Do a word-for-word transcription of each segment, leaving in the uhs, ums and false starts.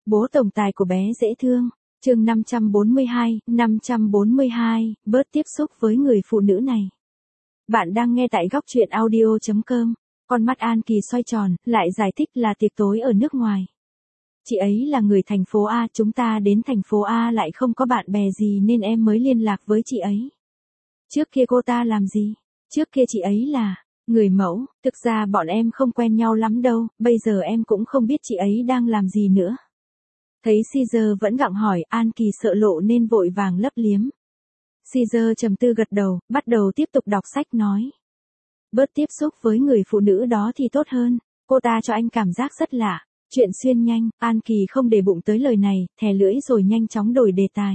Bố tổng tài của bé dễ thương. Chương năm trăm bốn mươi hai, năm trăm bốn mươi hai, bớt tiếp xúc với người phụ nữ này. Bạn đang nghe tại góc truyện audio chấm com. Con mắt An Kỳ xoay tròn, lại giải thích là tiệc tối ở nước ngoài. Chị ấy là người thành phố A, chúng ta đến thành phố A lại không có bạn bè gì nên em mới liên lạc với chị ấy. Trước kia cô ta làm gì? Trước kia chị ấy là người mẫu, thực ra bọn em không quen nhau lắm đâu, bây giờ em cũng không biết chị ấy đang làm gì nữa. Thấy Caesar vẫn gặng hỏi, An Kỳ sợ lộ nên vội vàng lấp liếm. Caesar trầm tư gật đầu, bắt đầu tiếp tục đọc sách nói. Bớt tiếp xúc với người phụ nữ đó thì tốt hơn, cô ta cho anh cảm giác rất lạ. Chuyện xuyên nhanh, An Kỳ không để bụng tới lời này, thè lưỡi rồi nhanh chóng đổi đề tài.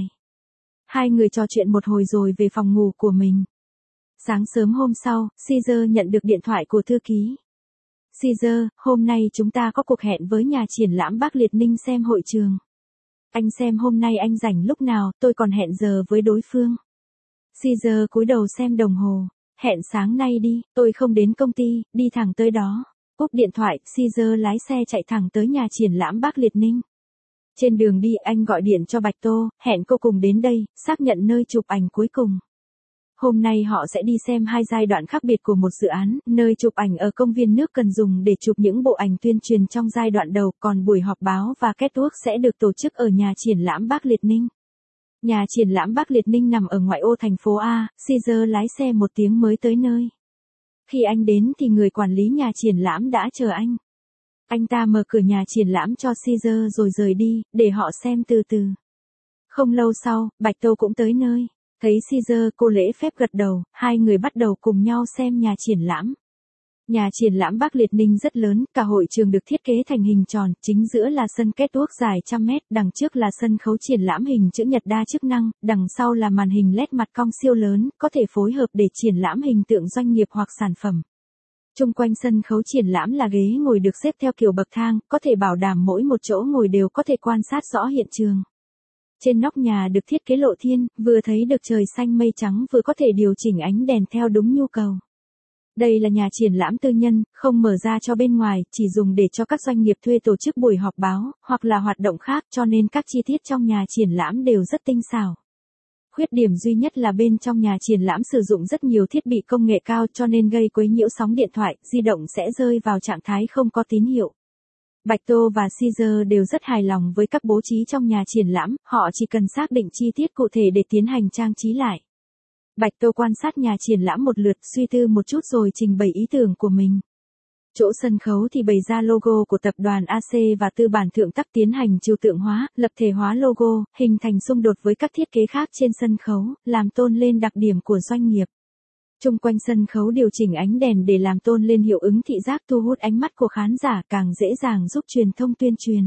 Hai người trò chuyện một hồi rồi về phòng ngủ của mình. Sáng sớm hôm sau, Caesar nhận được điện thoại của thư ký. Caesar, hôm nay chúng ta có cuộc hẹn với nhà triển lãm Bác Liệt Ninh xem hội trường. Anh xem hôm nay anh rảnh lúc nào, tôi còn hẹn giờ với đối phương. Caesar cúi đầu xem đồng hồ. Hẹn sáng nay đi, tôi không đến công ty, đi thẳng tới đó. Cúp điện thoại, Caesar lái xe chạy thẳng tới nhà triển lãm Bác Liệt Ninh. Trên đường đi anh gọi điện cho Bạch Tô, hẹn cô cùng đến đây, xác nhận nơi chụp ảnh cuối cùng. Hôm nay họ sẽ đi xem hai giai đoạn khác biệt của một dự án, nơi chụp ảnh ở công viên nước cần dùng để chụp những bộ ảnh tuyên truyền trong giai đoạn đầu, còn buổi họp báo và catwalk sẽ được tổ chức ở nhà triển lãm Bác Liệt Ninh. Nhà triển lãm Bác Liệt Ninh nằm ở ngoại ô thành phố A, Caesar lái xe một tiếng mới tới nơi. Khi anh đến thì người quản lý nhà triển lãm đã chờ anh. Anh ta mở cửa nhà triển lãm cho Caesar rồi rời đi, để họ xem từ từ. Không lâu sau, Bạch Tô cũng tới nơi. Thấy Caesar, cô lễ phép gật đầu, hai người bắt đầu cùng nhau xem nhà triển lãm. Nhà triển lãm Bác Liệt Ninh rất lớn, cả hội trường được thiết kế thành hình tròn, chính giữa là sân catwalk dài trăm mét, đằng trước là sân khấu triển lãm hình chữ nhật đa chức năng, đằng sau là màn hình led mặt cong siêu lớn, có thể phối hợp để triển lãm hình tượng doanh nghiệp hoặc sản phẩm. Chung quanh sân khấu triển lãm là ghế ngồi được xếp theo kiểu bậc thang, có thể bảo đảm mỗi một chỗ ngồi đều có thể quan sát rõ hiện trường. Trên nóc nhà được thiết kế lộ thiên, vừa thấy được trời xanh mây trắng vừa có thể điều chỉnh ánh đèn theo đúng nhu cầu. Đây là nhà triển lãm tư nhân, không mở ra cho bên ngoài, chỉ dùng để cho các doanh nghiệp thuê tổ chức buổi họp báo, hoặc là hoạt động khác, cho nên các chi tiết trong nhà triển lãm đều rất tinh xảo. Khuyết điểm duy nhất là bên trong nhà triển lãm sử dụng rất nhiều thiết bị công nghệ cao cho nên gây quấy nhiễu sóng điện thoại, di động sẽ rơi vào trạng thái không có tín hiệu. Bạch Tô và Caesar đều rất hài lòng với các bố trí trong nhà triển lãm, họ chỉ cần xác định chi tiết cụ thể để tiến hành trang trí lại. Bạch Tô quan sát nhà triển lãm một lượt, suy tư một chút rồi trình bày ý tưởng của mình. Chỗ sân khấu thì bày ra logo của tập đoàn a xê và tư bản thượng tắc tiến hành trừu tượng hóa, lập thể hóa logo, hình thành xung đột với các thiết kế khác trên sân khấu, làm tôn lên đặc điểm của doanh nghiệp. Chung quanh sân khấu điều chỉnh ánh đèn để làm tôn lên hiệu ứng thị giác thu hút ánh mắt của khán giả, càng dễ dàng giúp truyền thông tuyên truyền.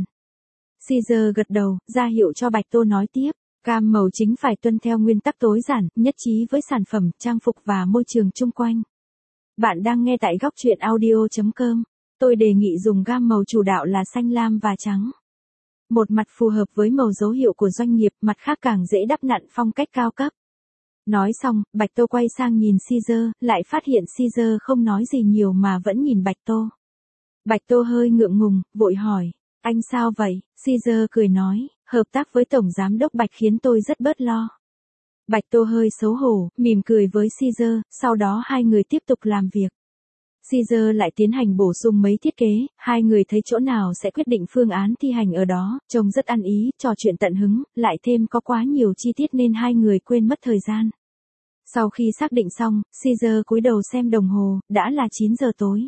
Caesar gật đầu, ra hiệu cho Bạch Tô nói tiếp. Cam màu chính phải tuân theo nguyên tắc tối giản, nhất trí với sản phẩm, trang phục và môi trường chung quanh. Bạn đang nghe tại góc truyện audio chấm com. Tôi đề nghị dùng gam màu chủ đạo là xanh lam và trắng. Một mặt phù hợp với màu dấu hiệu của doanh nghiệp, mặt khác càng dễ đắp nặn phong cách cao cấp. Nói xong, Bạch Tô quay sang nhìn Caesar, lại phát hiện Caesar không nói gì nhiều mà vẫn nhìn Bạch Tô. Bạch Tô hơi ngượng ngùng, vội hỏi, anh sao vậy? Caesar cười nói, hợp tác với Tổng Giám đốc Bạch khiến tôi rất bớt lo. Bạch Tô hơi xấu hổ, mỉm cười với Caesar, sau đó hai người tiếp tục làm việc. Caesar lại tiến hành bổ sung mấy thiết kế, hai người thấy chỗ nào sẽ quyết định phương án thi hành ở đó, trông rất ăn ý, trò chuyện tận hứng, lại thêm có quá nhiều chi tiết nên hai người quên mất thời gian. Sau khi xác định xong, Caesar cúi đầu xem đồng hồ, đã là chín giờ tối.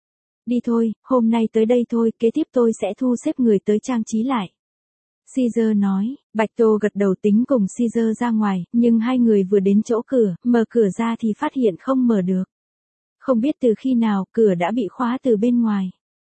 Đi thôi, hôm nay tới đây thôi, kế tiếp tôi sẽ thu xếp người tới trang trí lại. Caesar nói, Bạch Tô gật đầu tính cùng Caesar ra ngoài, nhưng hai người vừa đến chỗ cửa, mở cửa ra thì phát hiện không mở được. Không biết từ khi nào, cửa đã bị khóa từ bên ngoài.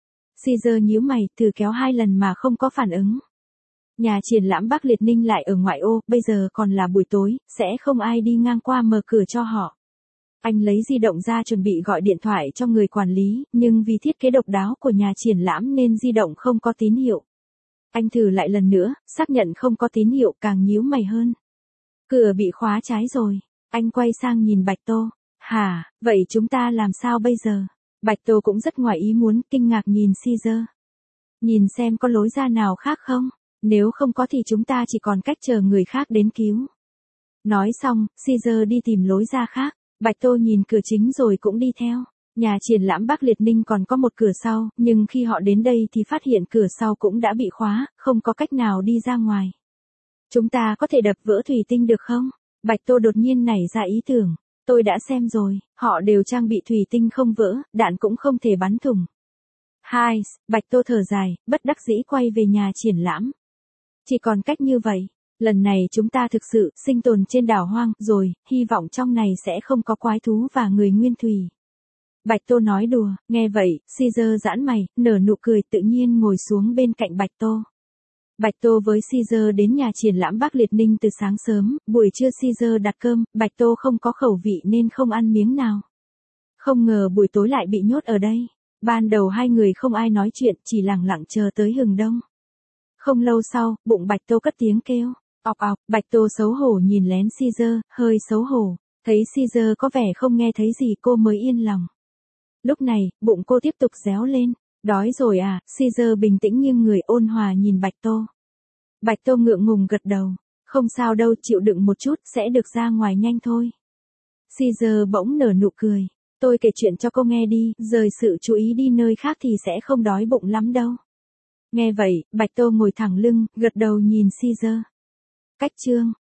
Caesar nhíu mày, thử kéo hai lần mà không có phản ứng. Nhà triển lãm Bác Liệt Ninh lại ở ngoại ô, bây giờ còn là buổi tối, sẽ không ai đi ngang qua mở cửa cho họ. Anh lấy di động ra chuẩn bị gọi điện thoại cho người quản lý, nhưng vì thiết kế độc đáo của nhà triển lãm nên di động không có tín hiệu. Anh thử lại lần nữa, xác nhận không có tín hiệu, càng nhíu mày hơn. Cửa bị khóa trái rồi. Anh quay sang nhìn Bạch Tô. Hả, vậy chúng ta làm sao bây giờ? Bạch Tô cũng rất ngoài ý muốn, kinh ngạc nhìn Caesar. Nhìn xem có lối ra nào khác không? Nếu không có thì chúng ta chỉ còn cách chờ người khác đến cứu. Nói xong, Caesar đi tìm lối ra khác. Bạch Tô nhìn cửa chính rồi cũng đi theo. Nhà triển lãm Bắc Liệt Ninh còn có một cửa sau, nhưng khi họ đến đây thì phát hiện cửa sau cũng đã bị khóa, không có cách nào đi ra ngoài. Chúng ta có thể đập vỡ thủy tinh được không? Bạch Tô đột nhiên nảy ra ý tưởng. Tôi đã xem rồi, họ đều trang bị thủy tinh không vỡ, đạn cũng không thể bắn thủng. Hai, Bạch Tô thở dài, bất đắc dĩ quay về nhà triển lãm. Chỉ còn cách như vậy. Lần này chúng ta thực sự sinh tồn trên đảo hoang rồi, hy vọng trong này sẽ không có quái thú và người nguyên thủy. Bạch Tô nói đùa, nghe vậy, Caesar giãn mày, nở nụ cười tự nhiên ngồi xuống bên cạnh Bạch Tô. Bạch Tô với Caesar đến nhà triển lãm Bắc Liệt Ninh từ sáng sớm, buổi trưa Caesar đặt cơm, Bạch Tô không có khẩu vị nên không ăn miếng nào. Không ngờ buổi tối lại bị nhốt ở đây. Ban đầu hai người không ai nói chuyện, chỉ lặng lặng chờ tới hừng đông. Không lâu sau, bụng Bạch Tô cất tiếng kêu. Ọc ọc, Bạch Tô xấu hổ nhìn lén Caesar, hơi xấu hổ. Thấy Caesar có vẻ không nghe thấy gì cô mới yên lòng. Lúc này, bụng cô tiếp tục réo lên. Đói rồi à? Caesar bình tĩnh nghiêng người ôn hòa nhìn Bạch Tô. Bạch Tô ngượng ngùng gật đầu. Không sao đâu, chịu đựng một chút, sẽ được ra ngoài nhanh thôi. Caesar bỗng nở nụ cười. Tôi kể chuyện cho cô nghe đi, rời sự chú ý đi nơi khác thì sẽ không đói bụng lắm đâu. Nghe vậy, Bạch Tô ngồi thẳng lưng, gật đầu nhìn Caesar. Cách chương